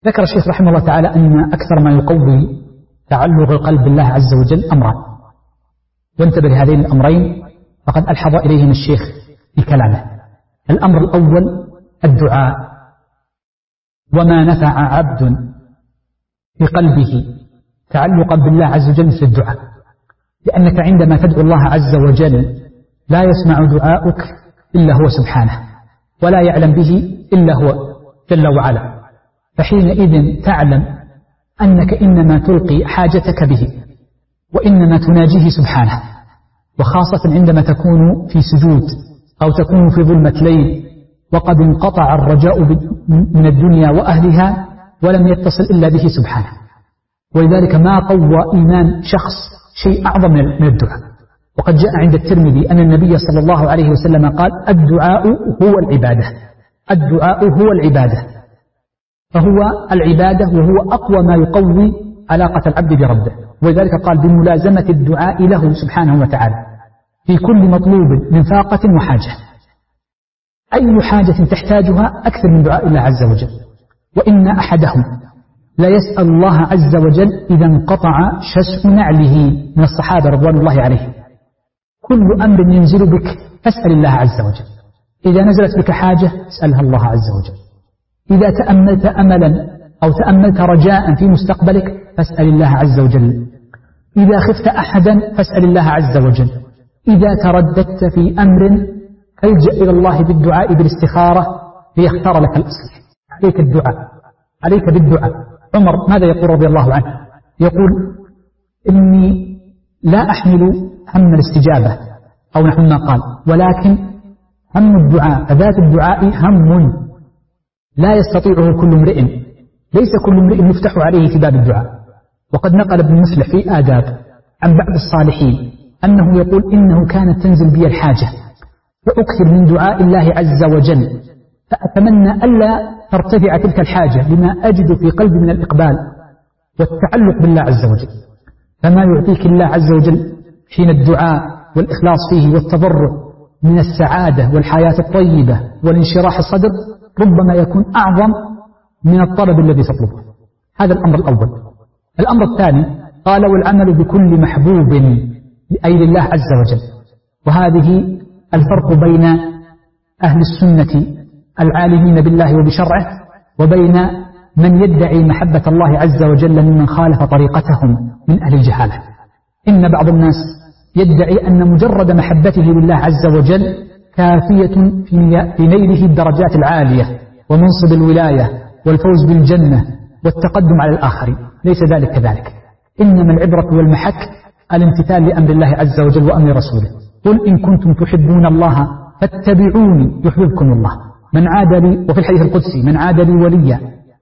ذكر الشيخ رحمه الله تعالى أن أكثر ما يقوي تعلق القلب بالله عز وجل أمران، وانتبه لهذين الأمرين فقد ألحظ إليهم الشيخ في كلامه. الأمر الأول الدعاء، وما نفع عبد في قلبه تعلقا بالله عز وجل مثل الدعاء، لأنك عندما تدعو الله عز وجل لا يسمع دعاؤك إلا هو سبحانه، ولا يعلم به إلا هو جل وعلا، فحينئذ تعلم أنك إنما تلقي حاجتك به وإنما تناجيه سبحانه، وخاصة عندما تكون في سجود أو تكون في ظلمة ليل وقد انقطع الرجاء من الدنيا وأهلها ولم يتصل إلا به سبحانه. ولذلك ما قوى إيمان شخص شيء أعظم من الدعاء. وقد جاء عند الترمذي أن النبي صلى الله عليه وسلم قال: الدعاء هو العبادة، الدعاء هو العبادة، فهو العبادة وهو أقوى ما يقوي علاقة العبد بربه. ولذلك قال: بملازمة الدعاء له سبحانه وتعالى في كل مطلوب من فاقة وحاجة. أي حاجة تحتاجها أكثر من دعاء الله عز وجل. وإن أحدهم لا يسأل الله عز وجل إذا انقطع شسع نعله، من الصحابة رضوان الله عليهم. كل أمر ينزل بك فاسأل الله عز وجل. إذا نزلت بك حاجة اسألها الله عز وجل. إذا تأملت أملا أو تأملت رجاء في مستقبلك فاسأل الله عز وجل. إذا خفت أحدا فاسأل الله عز وجل. إذا ترددت في أمر فالجأ إلى الله بالدعاء بالاستخارة ليختار لك الأصلح. عليك الدعاء، عليك بالدعاء. عمر ماذا يقول رضي الله عنه؟ يقول: إني لا أحمل هم الاستجابة، أو نحو ما قال، ولكن هم الدعاء، فذات الدعاء هم لا يستطيعه كل امرئ، ليس كل امرئ يفتح عليه في باب الدعاء. وقد نقل ابن مفلح في آداب عن بعض الصالحين أنه يقول: إنه كانت تنزل بي الحاجة فأكثر من دعاء الله عز وجل، فأتمنى ألا ترتفع تلك الحاجة لما أجد في قلبي من الإقبال والتعلق بالله عز وجل. فما يعطيك الله عز وجل حين الدعاء والإخلاص فيه والتضرع من السعادة والحياة الطيبة والانشراح الصدر ربما يكون أعظم من الطلب الذي تطلبه. هذا الأمر الأول. الأمر الثاني قال: والعمل بكل محبوب أي لله عز وجل. وهذه الفرق بين أهل السنة العالمين بالله وبشرعه وبين من يدعي محبة الله عز وجل ممن خالف طريقتهم من أهل الجهالة. إن بعض الناس يدعي أن مجرد محبته لله عز وجل كافية في نيله الدرجات العالية ومنصب الولاية والفوز بالجنة والتقدم على الآخرين. ليس ذلك كذلك. إنما العبرة والمحك الامتثال لأمر الله عز وجل وأمر رسوله. قل إن كنتم تحبون الله فاتبعوني يحببكم الله. من عاد لي، وفي الحديث القدسي: من عاد لي وليا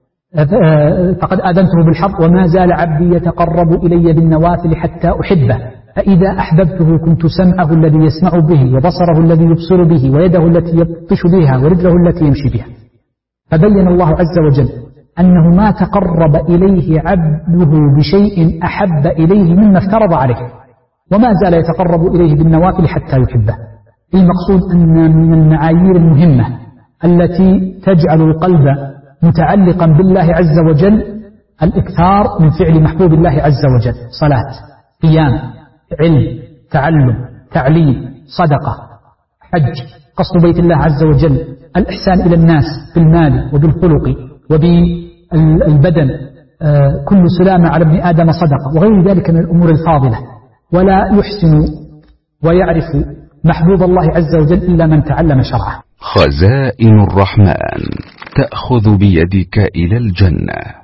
فقد آذنته بالحرب، وما زال عبدي يتقرب إلي بالنوافل حتى أحبه، فإذا أحببته كنت سمعه الذي يسمع به، وبصره الذي يبصر به، ويده التي يبطش بها، ورجله التي يمشي بها. فبين الله عز وجل أنه ما تقرب إليه عبده بشيء أحب إليه مما افترض عليه، وما زال يتقرب إليه بالنوافل حتى يحبه. المقصود أن من المعايير المهمة التي تجعل القلب متعلقا بالله عز وجل الإكثار من فعل محبوب الله عز وجل: صلاة، قيام، علم، تعلم، تعليم، صدقة، حج، قصد بيت الله عز وجل، الإحسان إلى الناس بالمال وبالخلق وبالبدن، كل سلامة على ابن آدم صدقة، وغير ذلك من الأمور الفاضلة. ولا يحسن ويعرف محبوب الله عز وجل إلا من تعلم شرعه. خزائن الرحمن تأخذ بيدك إلى الجنة.